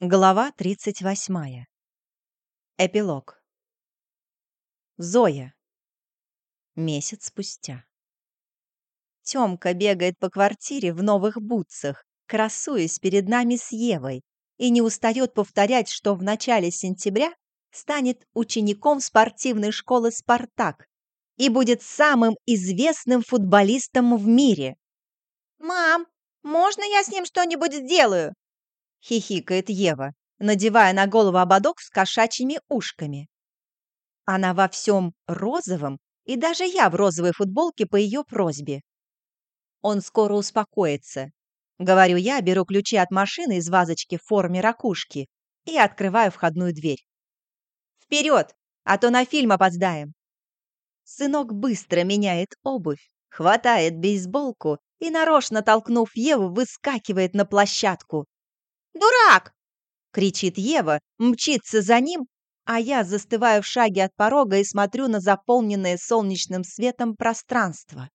Глава 38. Эпилог. Зоя. Месяц спустя. Тёмка бегает по квартире в новых бутсах, красуясь перед нами с Евой, и не устает повторять, что в начале сентября станет учеником спортивной школы «Спартак» и будет самым известным футболистом в мире. «Мам, можно я с ним что-нибудь сделаю?» — хихикает Ева, надевая на голову ободок с кошачьими ушками. Она во всем розовом, и даже я в розовой футболке по ее просьбе. Он скоро успокоится. Говорю я, беру ключи от машины из вазочки в форме ракушки и открываю входную дверь. «Вперед, а то на фильм опоздаем!» Сынок быстро меняет обувь, хватает бейсболку и, нарочно толкнув Еву, выскакивает на площадку. «Дурак!» — кричит Ева, мчится за ним, а я застываю в шаге от порога и смотрю на заполненное солнечным светом пространство.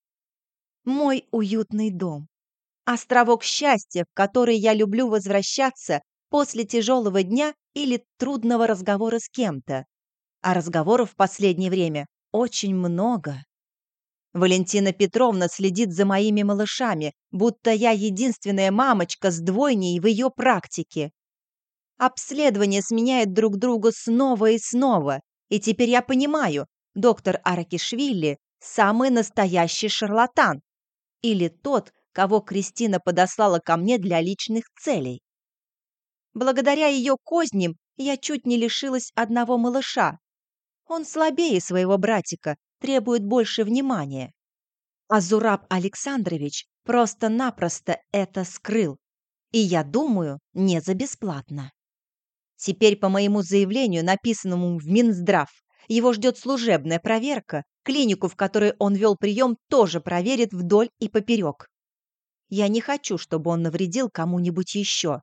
Мой уютный дом. Островок счастья, в который я люблю возвращаться после тяжелого дня или трудного разговора с кем-то. А разговоров в последнее время очень много. Валентина Петровна следит за моими малышами, будто я единственная мамочка с двойней в ее практике. Обследования сменяют друг друга снова и снова, и теперь я понимаю, доктор Аракишвили – самый настоящий шарлатан. Или тот, кого Кристина подослала ко мне для личных целей. Благодаря ее козням я чуть не лишилась одного малыша. Он слабее своего братика, требует больше внимания. А Зураб Александрович просто-напросто это скрыл. И я думаю, не за бесплатно. Теперь по моему заявлению, написанному в Минздрав, его ждет служебная проверка, клинику, в которой он вел прием, тоже проверит вдоль и поперек. Я не хочу, чтобы он навредил кому-нибудь еще.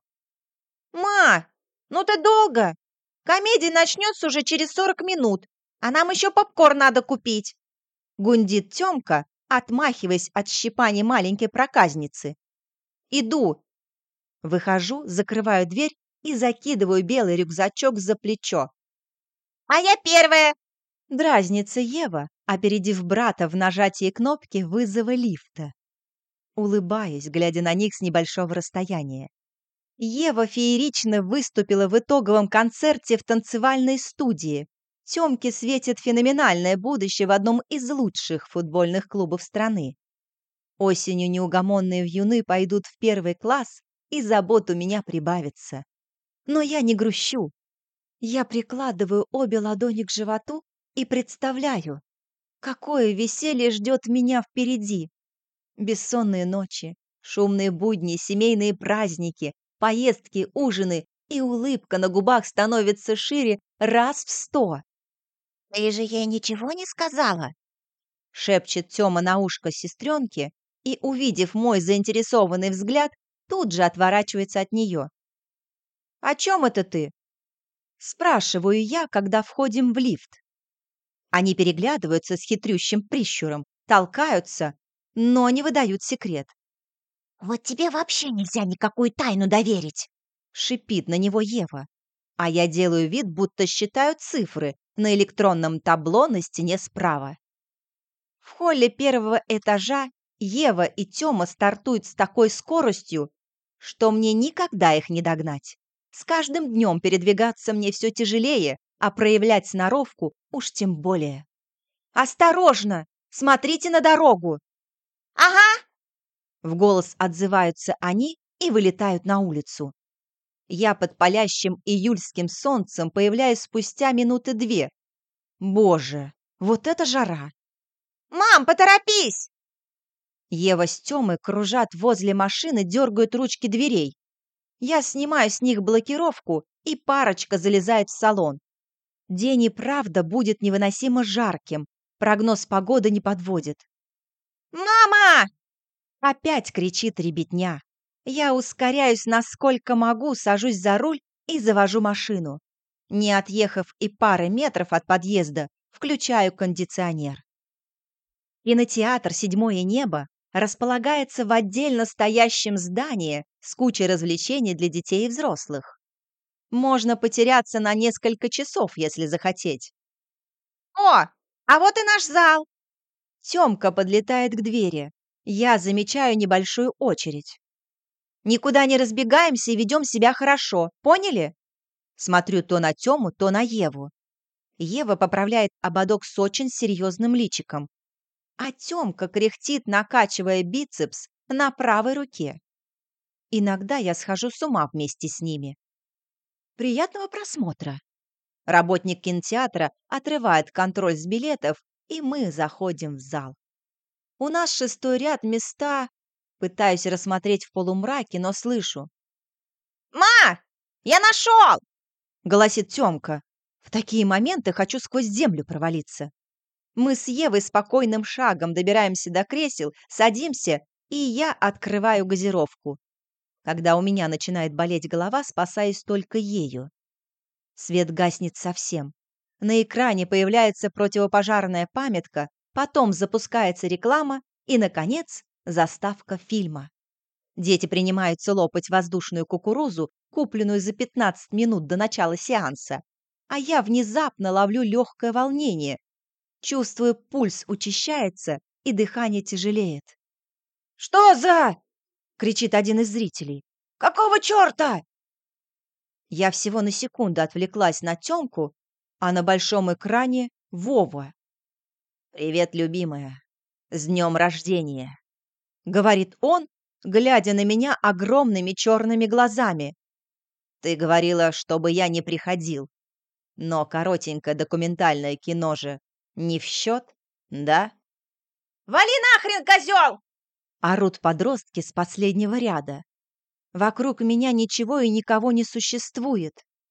«Ма, ну ты долго! Комедия начнется уже через 40 минут, а нам еще попкорн надо купить!» Гундит Тёмка, отмахиваясь от щипания маленькой проказницы. «Иду!» Выхожу, закрываю дверь и закидываю белый рюкзачок за плечо. «А я первая!» Дразнится Ева, опередив брата в нажатии кнопки вызова лифта. Улыбаюсь, глядя на них с небольшого расстояния. Ева феерично выступила в итоговом концерте в танцевальной студии. Тёмке светит феноменальное будущее в одном из лучших футбольных клубов страны. Осенью неугомонные вьюны пойдут в первый класс, и забот у меня прибавится. Но я не грущу. Я прикладываю обе ладони к животу и представляю, какое веселье ждет меня впереди. Бессонные ночи, шумные будни, семейные праздники, поездки, ужины, и улыбка на губах становится шире раз в 100. «Ты же ей ничего не сказала?» — шепчет Тёма на ушко сестренке и, увидев мой заинтересованный взгляд, тут же отворачивается от нее. «О чем это ты?» — спрашиваю я, когда входим в лифт. Они переглядываются с хитрющим прищуром, толкаются, но не выдают секрет. «Вот тебе вообще нельзя никакую тайну доверить!» — шипит на него Ева. А я делаю вид, будто считаю цифры на электронном табло на стене справа. В холле первого этажа Ева и Тёма стартуют с такой скоростью, что мне никогда их не догнать. С каждым днем передвигаться мне все тяжелее, а проявлять сноровку уж тем более. «Осторожно! Смотрите на дорогу!» «Ага!» В голос отзываются они и вылетают на улицу. Я под палящим июльским солнцем появляюсь спустя минуты 2. Боже, вот это жара! «Мам, поторопись!» Ева с Тёмой кружат возле машины, дергают ручки дверей. Я снимаю с них блокировку, и парочка залезает в салон. День и правда будет невыносимо жарким. Прогноз погоды не подводит. «Мама!» Опять кричит ребятня. Я ускоряюсь насколько могу, сажусь за руль и завожу машину. Не отъехав и пары метров от подъезда, включаю кондиционер. Кинотеатр «Седьмое небо» располагается в отдельно стоящем здании с кучей развлечений для детей и взрослых. Можно потеряться на несколько часов, если захотеть. О, а вот и наш зал. Тёмка подлетает к двери. Я замечаю небольшую очередь. Никуда не разбегаемся и ведем себя хорошо, поняли? Смотрю то на Тёму, то на Еву. Ева поправляет ободок с очень серьезным личиком, а Тёмка кряхтит, накачивая бицепс на правой руке. Иногда я схожу с ума вместе с ними. Приятного просмотра. Работник кинотеатра отрывает контроль с билетов, и мы заходим в зал. У нас 6-й ряд, места. Пытаюсь рассмотреть в полумраке, но слышу. Ма, я нашел! Голосит Тёмка. В такие моменты хочу сквозь землю провалиться. Мы с Евой спокойным шагом добираемся до кресел, садимся, и я открываю газировку. Когда у меня начинает болеть голова, спасаюсь только ею. Свет гаснет совсем. На экране появляется противопожарная памятка, потом запускается реклама и, наконец, заставка фильма. Дети принимаются лопать воздушную кукурузу, купленную за 15 минут до начала сеанса. А я внезапно ловлю легкое волнение. Чувствую, пульс учащается и дыхание тяжелеет. Что за? Кричит один из зрителей. Какого черта? Я всего на секунду отвлеклась на Тёмку, а на большом экране Вова. «Привет, любимая. С днем рождения!» — говорит он, глядя на меня огромными черными глазами. «Ты говорила, чтобы я не приходил. Но коротенькое документальное кино же не в счет, да?» Вали нахрен, козел! Орут подростки с последнего ряда. Вокруг меня ничего и никого не существует.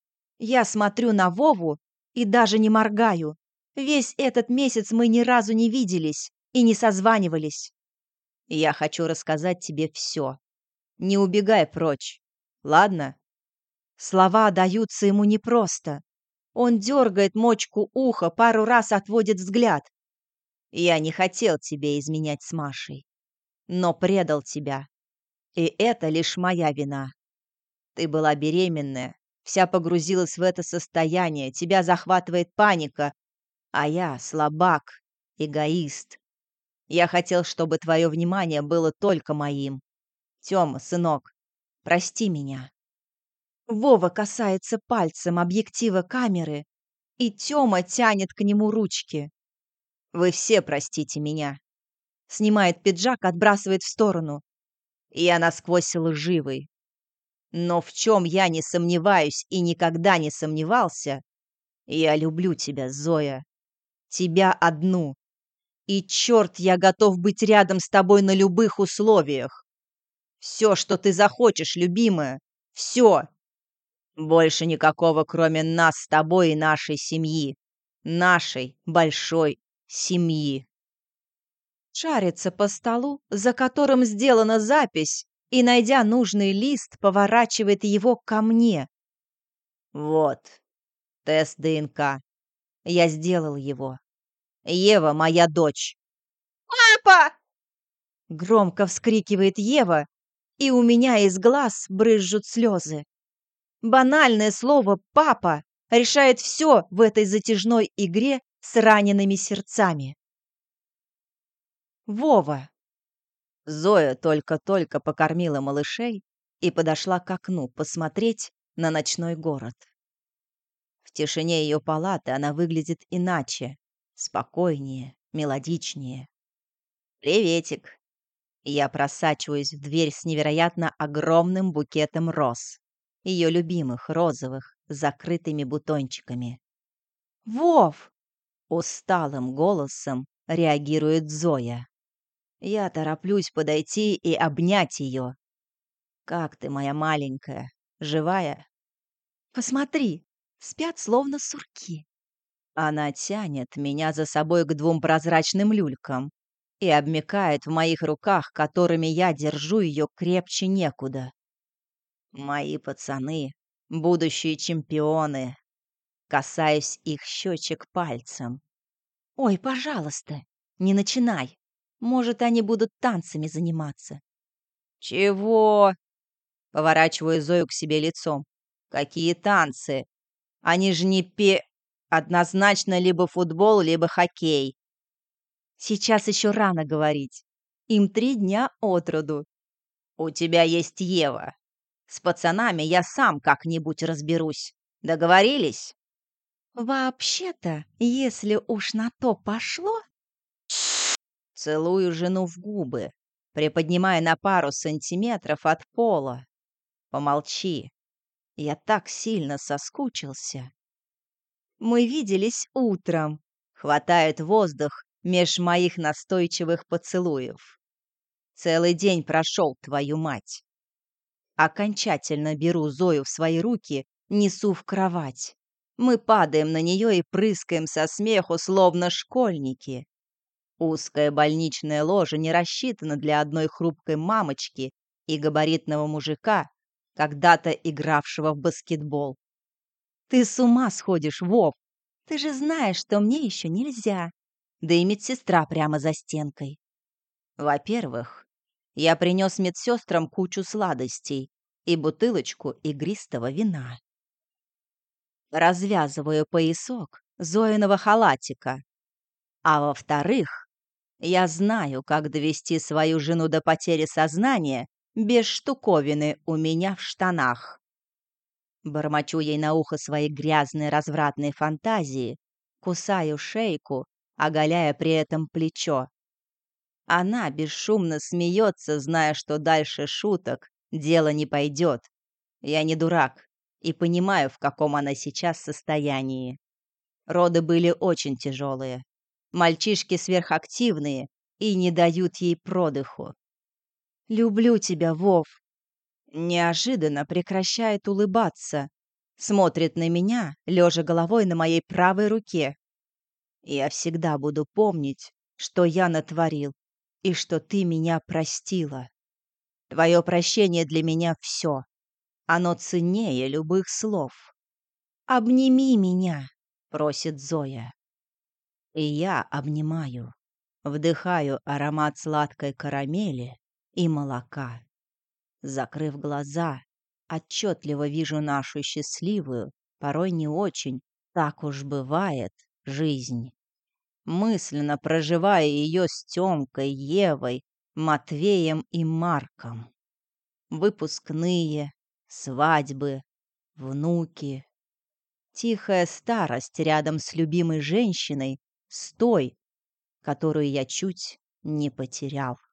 Я смотрю на Вову и даже не моргаю. Весь этот месяц мы ни разу не виделись и не созванивались. Я хочу рассказать тебе все. Не убегай прочь, ладно? Слова даются ему непросто. Он дергает мочку уха, пару раз отводит взгляд. Я не хотел тебе изменять с Машей, но предал тебя. И это лишь моя вина. Ты была беременная, вся погрузилась в это состояние, тебя захватывает паника, а я слабак, эгоист. Я хотел, чтобы твое внимание было только моим. Тёма, сынок, прости меня. Вова касается пальцем объектива камеры, и Тёма тянет к нему ручки. Вы все простите меня. Снимает пиджак, отбрасывает в сторону. Я насквозь лживый. Но в чем я не сомневаюсь и никогда не сомневался, я люблю тебя, Зоя. Тебя одну. И черт, я готов быть рядом с тобой на любых условиях. Все, что ты захочешь, любимая. Все. Больше никакого, кроме нас с тобой и нашей семьи. Нашей большой семьи. Шарится по столу, за которым сделана запись, и, найдя нужный лист, поворачивает его ко мне. Вот, тест ДНК. Я сделал его. Ева моя дочь. Папа! Громко вскрикивает Ева, и у меня из глаз брызжут слезы. Банальное слово «папа» решает все в этой затяжной игре с ранеными сердцами. Вова. Зоя только-только покормила малышей и подошла к окну посмотреть на ночной город. В тишине ее палаты она выглядит иначе, спокойнее, мелодичнее. «Приветик!» Я просачиваюсь в дверь с невероятно огромным букетом роз. Ее любимых розовых, с закрытыми бутончиками. «Вов!» — усталым голосом реагирует Зоя. Я тороплюсь подойти и обнять ее. «Как ты, моя маленькая? Живая?» «Посмотри, спят словно сурки». Она тянет меня за собой к двум прозрачным люлькам и обмякает в моих руках, которыми я держу ее крепче некуда. Мои пацаны, будущие чемпионы. Касаюсь их щечек пальцем. «Ой, пожалуйста, не начинай. Может, они будут танцами заниматься». «Чего?» — поворачиваю Зою к себе лицом. Какие танцы? Они же не пе... Однозначно либо футбол, либо хоккей. Сейчас еще рано говорить. Им 3 дня от роду. У тебя есть Ева. С пацанами я сам как-нибудь разберусь. Договорились? Вообще-то, если уж на то пошло... Целую жену в губы, приподнимая на пару сантиметров от пола. Помолчи. Я так сильно соскучился. Мы виделись утром. Хватает воздух меж моих настойчивых поцелуев. Целый день прошел, твою мать. Окончательно беру Зою в свои руки, несу в кровать. Мы падаем на нее и прыскаем со смеху, словно школьники. Узкое больничное ложе не рассчитано для одной хрупкой мамочки и габаритного мужика, когда-то игравшего в баскетбол. Ты с ума сходишь, Вов. Ты же знаешь, что мне еще нельзя. Да и медсестра прямо за стенкой. Во-первых, я принес медсестрам кучу сладостей и бутылочку игристого вина. Развязываю поясок Зоиного халатика. А во-вторых, я знаю, как довести свою жену до потери сознания без штуковины у меня в штанах. Бормочу ей на ухо свои грязные развратные фантазии, кусаю шейку, оголяя при этом плечо. Она бесшумно смеется, зная, что дальше шуток дело не пойдет. Я не дурак и понимаю, в каком она сейчас состоянии. Роды были очень тяжелые. Мальчишки сверхактивные и не дают ей продыху. «Люблю тебя, Вов!» Неожиданно прекращает улыбаться. Смотрит на меня, лежа головой на моей правой руке. Я всегда буду помнить, что я натворил, и что ты меня простила. Твое прощение для меня все. Оно ценнее любых слов. «Обними меня», — просит Зоя. И я обнимаю, вдыхаю аромат сладкой карамели и молока. Закрыв глаза, отчетливо вижу нашу счастливую, порой не очень, так уж бывает, жизнь. Мысленно проживая ее с Тёмкой, Евой, Матвеем и Марком. Выпускные, свадьбы, внуки. Тихая старость рядом с любимой женщиной, с той, которую я чуть не потерял.